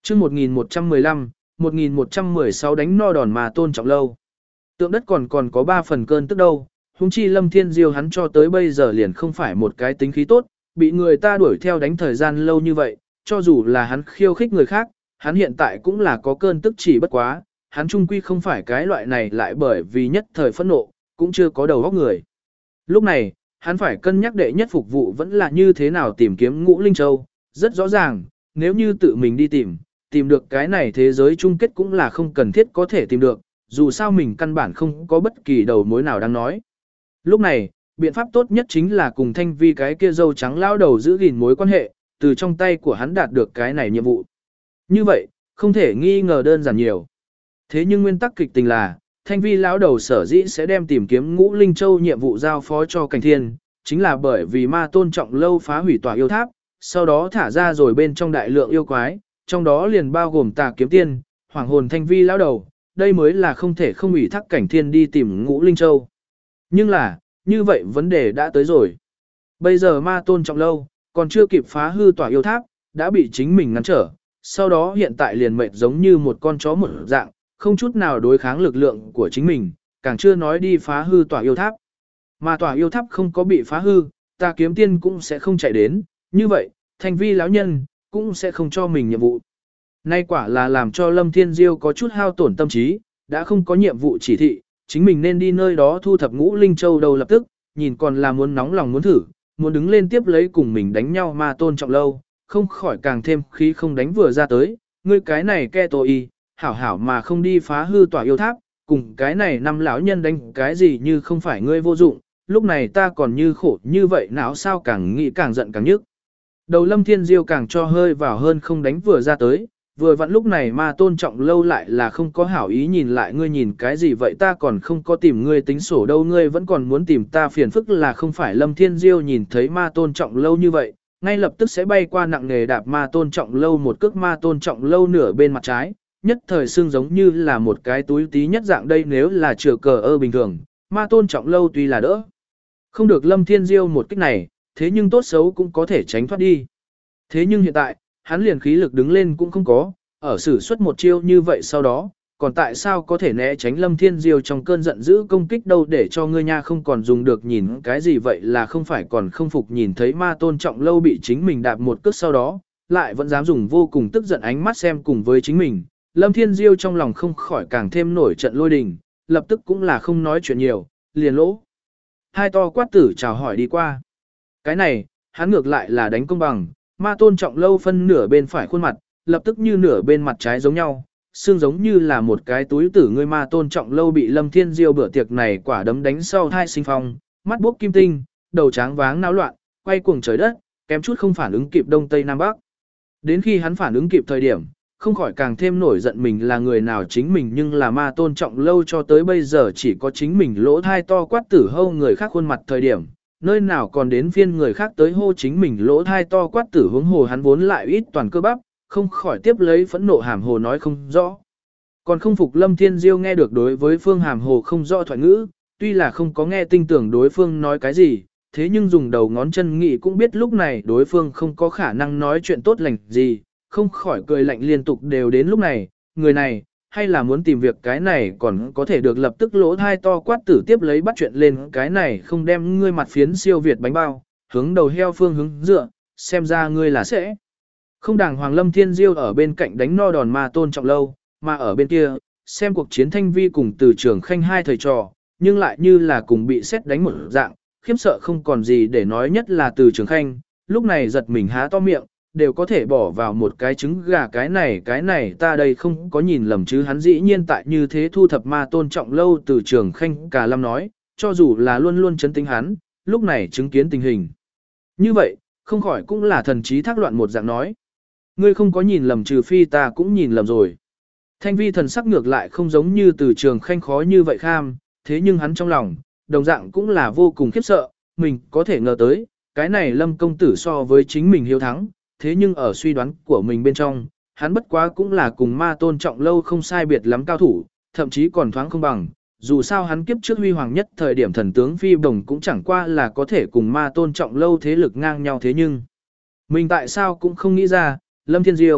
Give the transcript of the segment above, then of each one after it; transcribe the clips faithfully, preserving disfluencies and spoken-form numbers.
chương một nghìn một trăm mười lăm, một nghìn một trăm mười sáu đánh no đòn mà tôn trọng lâu. Tượng đất còn còn có ba phần cơn tức đâu, huống chi Lâm Thiên Diêu hắn cho tới bây giờ liền không phải một cái tính khí tốt, bị người ta đuổi theo đánh thời gian lâu như vậy, cho dù là hắn khiêu khích người khác, hắn hiện tại cũng là có cơn tức chỉ bất quá, hắn trung quy không phải cái loại này lại bởi vì nhất thời phẫn nộ, cũng chưa có đầu óc người. Lúc này, hắn phải cân nhắc đệ nhất phục vụ vẫn là như thế nào tìm kiếm Ngũ Linh Châu, rất rõ ràng, nếu như tự mình đi tìm, tìm được cái này thế giới chung kết cũng là không cần thiết có thể tìm được, dù sao mình căn bản không có bất kỳ đầu mối nào đang nói. Lúc này, biện pháp tốt nhất chính là cùng Thanh Vi cái kia dâu trắng lao đầu giữ gìn mối quan hệ, từ trong tay của hắn đạt được cái này nhiệm vụ. Như vậy, không thể nghi ngờ đơn giản nhiều. Thế nhưng nguyên tắc kịch tình là, Thanh Vi lão đầu sở dĩ sẽ đem tìm kiếm Ngũ Linh Châu nhiệm vụ giao phó cho Cảnh Thiên, chính là bởi vì ma tôn trọng lâu phá hủy tòa yêu tháp, sau đó thả ra rồi bên trong đại lượng yêu quái, trong đó liền bao gồm Tà Kiếm Tiên, Hoàng Hồn Thanh Vi lão đầu, đây mới là không thể không ủy thác Cảnh Thiên đi tìm Ngũ Linh Châu. Nhưng là, như vậy vấn đề đã tới rồi. Bây giờ ma tôn trọng lâu, còn chưa kịp phá hư tòa yêu tháp, đã bị chính mình ngăn trở, sau đó hiện tại liền mệt giống như một con chó một dạng, không chút nào đối kháng lực lượng của chính mình, càng chưa nói đi phá hư tòa yêu tháp. Mà tòa yêu tháp không có bị phá hư, Tà Kiếm Tiên cũng sẽ không chạy đến, như vậy, Thanh Vi lão nhân cũng sẽ không cho mình nhiệm vụ. Nay quả là làm cho Lâm Thiên Diêu có chút hao tổn tâm trí, đã không có nhiệm vụ chỉ thị, chính mình nên đi nơi đó thu thập Ngũ Linh Châu đầu lập tức, nhìn còn là muốn nóng lòng muốn thử, muốn đứng lên tiếp lấy cùng mình đánh nhau ma tôn trọng lâu, không khỏi càng thêm khí không đánh vừa ra tới, ngươi cái này ke tô y, hảo hảo mà không đi phá hư tòa yêu tháp, cùng cái này năm lão nhân đánh cái gì như không phải ngươi vô dụng, lúc này ta còn như khổ như vậy não sao càng nghĩ càng giận càng nhức. Đầu Lâm Thiên Diêu càng cho hơi vào hơn không đánh vừa ra tới, vừa vặn lúc này ma tôn trọng lâu lại là không có hảo ý nhìn lại ngươi nhìn cái gì vậy ta còn không có tìm ngươi tính sổ đâu ngươi vẫn còn muốn tìm ta phiền phức là không phải Lâm Thiên Diêu nhìn thấy ma tôn trọng lâu như vậy, ngay lập tức sẽ bay qua nặng nghề đạp ma tôn trọng lâu một cước ma tôn trọng lâu nửa bên mặt trái, nhất thời xương giống như là một cái túi tí nhất dạng đây nếu là chừa cờ ơ bình thường, ma tôn trọng lâu tuy là đỡ. Không được Lâm Thiên Diêu một kích này, thế nhưng tốt xấu cũng có thể tránh thoát đi. Thế nhưng hiện tại, hắn liền khí lực đứng lên cũng không có, ở sử xuất một chiêu như vậy sau đó, còn tại sao có thể né tránh Lâm Thiên Diêu trong cơn giận dữ công kích đâu để cho ngươi nha không còn dùng được nhìn cái gì vậy là không phải còn không phục nhìn thấy ma tôn trọng lâu bị chính mình đạp một cước sau đó, lại vẫn dám dùng vô cùng tức giận ánh mắt xem cùng với chính mình. Lâm Thiên Diêu trong lòng không khỏi càng thêm nổi trận lôi đình, lập tức cũng là không nói chuyện nhiều, liền lỗ. Hai to quát tử chào hỏi đi qua. Cái này, hắn ngược lại là đánh công bằng, ma tôn trọng lâu phân nửa bên phải khuôn mặt, lập tức như nửa bên mặt trái giống nhau, xương giống như là một cái túi tử người ma tôn trọng lâu bị Lâm Thiên Diêu bữa tiệc này quả đấm đánh sau thai sinh phong, mắt bốc kim tinh, đầu tráng váng náo loạn, quay cuồng trời đất, kém chút không phản ứng kịp đông tây nam bắc. Đến khi hắn phản ứng kịp thời điểm, không khỏi càng thêm nổi giận mình là người nào chính mình nhưng là ma tôn trọng lâu cho tới bây giờ chỉ có chính mình lỗ thai to quát tử hâu người khác khuôn mặt thời điểm, nơi nào còn đến phiên người khác tới hô chính mình lỗ thai to quát tử hướng hồ hắn vốn lại ít toàn cơ bắp, không khỏi tiếp lấy phẫn nộ hàm hồ nói không rõ. Còn không phục Lâm Thiên Diêu nghe được đối với phương hàm hồ không rõ thoại ngữ, tuy là không có nghe tinh tưởng đối phương nói cái gì, thế nhưng dùng đầu ngón chân nghĩ cũng biết lúc này đối phương không có khả năng nói chuyện tốt lành gì, không khỏi cười lạnh liên tục đều đến lúc này, người này, hay là muốn tìm việc cái này còn có thể được lập tức lỗ thai to quát tử tiếp lấy bắt chuyện lên cái này không đem ngươi mặt phiến siêu việt bánh bao, hướng đầu heo phương hướng dựa, xem ra ngươi là sẽ. Không đàng hoàng Lâm Thiên Diêu ở bên cạnh đánh no đòn ma tôn trọng lâu, mà ở bên kia, xem cuộc chiến Thanh Vi cùng từ trường khanh hai thầy trò, nhưng lại như là cùng bị xét đánh một dạng, khiếp sợ không còn gì để nói nhất là từ trường khanh, lúc này giật mình há to miệng, đều có thể bỏ vào một cái trứng gà cái này cái này ta đây không có nhìn lầm chứ hắn dĩ nhiên tại như thế thu thập ma tôn trọng lâu từ trường khanh cả lâm nói, cho dù là luôn luôn chấn tĩnh hắn, lúc này chứng kiến tình hình. Như vậy, không khỏi cũng là thần trí thác loạn một dạng nói. Ngươi không có nhìn lầm trừ phi ta cũng nhìn lầm rồi. Thanh Vi thần sắc ngược lại không giống như từ trường khanh khó như vậy kham, thế nhưng hắn trong lòng, đồng dạng cũng là vô cùng khiếp sợ, mình có thể ngờ tới, cái này Lâm công tử so với chính mình hiếu thắng, thế nhưng ở suy đoán của mình bên trong, hắn bất quá cũng là cùng ma tôn trọng lâu không sai biệt lắm cao thủ, thậm chí còn thoáng không bằng, dù sao hắn kiếp trước huy hoàng nhất thời điểm thần tướng phi đồng cũng chẳng qua là có thể cùng ma tôn trọng lâu thế lực ngang nhau thế nhưng, mình tại sao cũng không nghĩ ra, Lâm Thiên Diêu,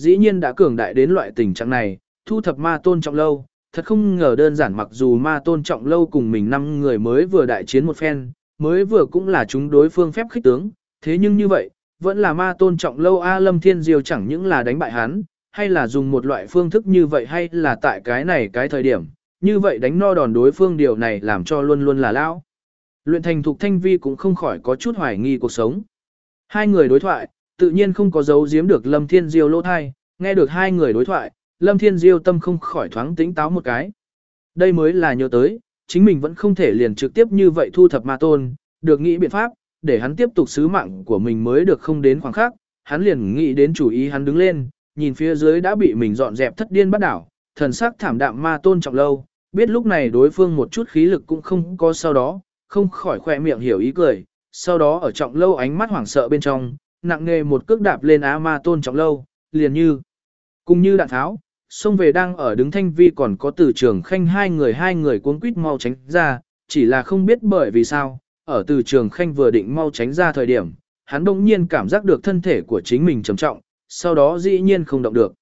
dĩ nhiên đã cường đại đến loại tình trạng này, thu thập ma tôn trọng lâu, thật không ngờ đơn giản mặc dù ma tôn trọng lâu cùng mình năm người mới vừa đại chiến một phen, mới vừa cũng là chúng đối phương phép khích tướng, thế nhưng như vậy, vẫn là ma tôn trọng lâu A Lâm Thiên Diêu chẳng những là đánh bại hắn, hay là dùng một loại phương thức như vậy hay là tại cái này cái thời điểm, như vậy đánh no đòn đối phương điều này làm cho luôn luôn là lão. Luyện thành Thục Thanh Vi cũng không khỏi có chút hoài nghi cuộc sống. Hai người đối thoại, tự nhiên không có giấu giếm được Lâm Thiên Diêu lỗ thai, nghe được hai người đối thoại, Lâm Thiên Diêu tâm không khỏi thoáng tĩnh táo một cái. Đây mới là nhớ tới, chính mình vẫn không thể liền trực tiếp như vậy thu thập ma tôn, được nghĩ biện pháp, để hắn tiếp tục sứ mạng của mình mới được không đến khoảng khắc, hắn liền nghĩ đến chủ ý hắn đứng lên, nhìn phía dưới đã bị mình dọn dẹp thất điên bắt đảo, thần sắc thảm đạm ma tôn trọng lâu, biết lúc này đối phương một chút khí lực cũng không có sau đó, không khỏi khỏe miệng hiểu ý cười, sau đó ở trọng lâu ánh mắt hoảng sợ bên trong, nặng nề một cước đạp lên á ma tôn trọng lâu, liền như, cùng như đạn tháo, xông về đang ở đứng Thanh Vi còn có Từ Trường Khanh hai người hai người cuống quýt mau tránh ra, chỉ là không biết bởi vì sao, ở Từ Trường Khanh vừa định mau tránh ra thời điểm, hắn bỗng nhiên cảm giác được thân thể của chính mình trầm trọng, sau đó dĩ nhiên không động được.